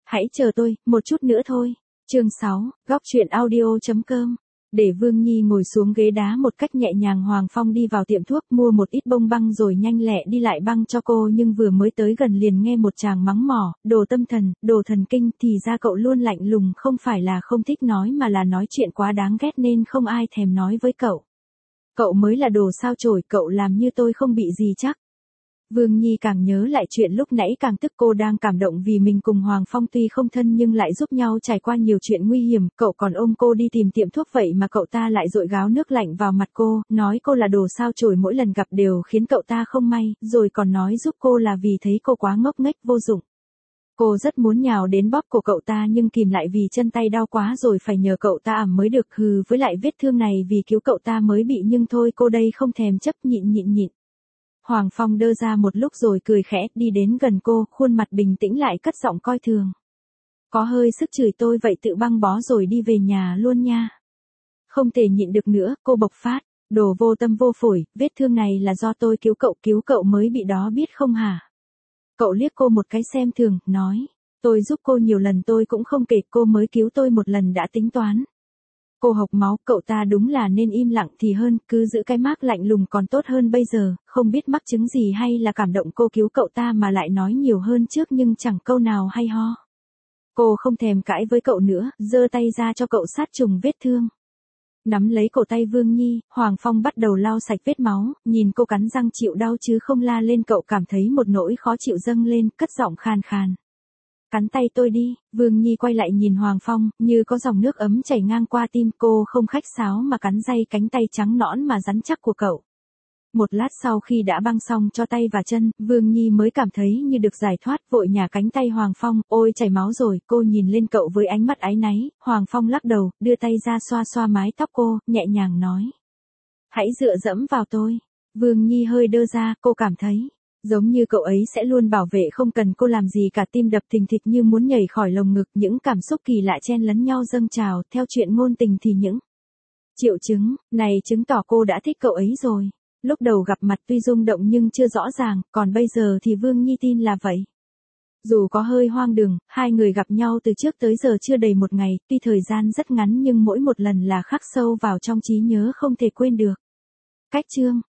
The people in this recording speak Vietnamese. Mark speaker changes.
Speaker 1: Hãy chờ tôi, một chút nữa thôi. Chương 6, góc truyện audio.com. Để Vương Nhi ngồi xuống ghế đá một cách nhẹ nhàng, Hoàng Phong đi vào tiệm thuốc mua một ít bông băng rồi nhanh lẹ đi lại băng cho cô, nhưng vừa mới tới gần liền nghe một chàng mắng mỏ, đồ tâm thần, đồ thần kinh, thì ra cậu luôn lạnh lùng, không phải là không thích nói mà là nói chuyện quá đáng ghét nên không ai thèm nói với cậu. Cậu mới là đồ sao chổi, cậu làm như tôi không bị gì chắc. Vương Nhi càng nhớ lại chuyện lúc nãy càng tức, cô đang cảm động vì mình cùng Hoàng Phong tuy không thân nhưng lại giúp nhau trải qua nhiều chuyện nguy hiểm, cậu còn ôm cô đi tìm tiệm thuốc vậy mà cậu ta lại dội gáo nước lạnh vào mặt cô, nói cô là đồ sao chổi mỗi lần gặp đều khiến cậu ta không may, rồi còn nói giúp cô là vì thấy cô quá ngốc nghếch vô dụng. Cô rất muốn nhào đến bóp cổ cậu ta nhưng kìm lại vì chân tay đau quá rồi phải nhờ cậu ta ẵm mới được, với lại vết thương này vì cứu cậu ta mới bị, nhưng thôi cô đây không thèm chấp, nhịn. Hoàng Phong đơ ra một lúc rồi cười khẽ, đi đến gần cô, khuôn mặt bình tĩnh lại cất giọng coi thường. Có hơi sức chửi tôi vậy tự băng bó rồi đi về nhà luôn nha. Không thể nhịn được nữa, cô bộc phát, đồ vô tâm vô phổi, vết thương này là do tôi cứu cậu mới bị đó biết không hả? Cậu liếc cô một cái xem thường, nói, tôi giúp cô nhiều lần tôi cũng không kể, cô mới cứu tôi một lần đã tính toán. Cô hộc máu, cậu ta đúng là nên im lặng thì hơn, cứ giữ cái mác lạnh lùng còn tốt hơn bây giờ, không biết mắc chứng gì hay là cảm động cô cứu cậu ta mà lại nói nhiều hơn trước nhưng chẳng câu nào hay ho. Cô không thèm cãi với cậu nữa, giơ tay ra cho cậu sát trùng vết thương. Nắm lấy cổ tay Vương Nhi, Hoàng Phong bắt đầu lau sạch vết máu, nhìn cô cắn răng chịu đau chứ không la lên, cậu cảm thấy một nỗi khó chịu dâng lên, cất giọng khàn khàn. Cắn tay tôi đi. Vương Nhi quay lại nhìn Hoàng Phong, như có dòng nước ấm chảy ngang qua tim, cô không khách sáo mà cắn day cánh tay trắng nõn mà rắn chắc của cậu. Một lát sau khi đã băng xong cho tay và chân, Vương Nhi mới cảm thấy như được giải thoát, vội nhả cánh tay Hoàng Phong, ôi chảy máu rồi, cô nhìn lên cậu với ánh mắt áy náy, Hoàng Phong lắc đầu, đưa tay ra xoa xoa mái tóc cô, nhẹ nhàng nói. Hãy dựa dẫm vào tôi. Vương Nhi hơi đơ ra, cô cảm thấy giống như cậu ấy sẽ luôn bảo vệ không cần cô làm gì cả, tim đập thình thịch như muốn nhảy khỏi lồng ngực, những cảm xúc kỳ lạ chen lấn nhau dâng trào, theo chuyện ngôn tình thì những triệu chứng này chứng tỏ cô đã thích cậu ấy rồi. Lúc đầu gặp mặt tuy rung động nhưng chưa rõ ràng, còn bây giờ thì Vương Nhi tin là vậy. Dù có hơi hoang đường, hai người gặp nhau từ trước tới giờ chưa đầy một ngày, tuy thời gian rất ngắn nhưng mỗi một lần là khắc sâu vào trong trí nhớ không thể quên được. Cách chương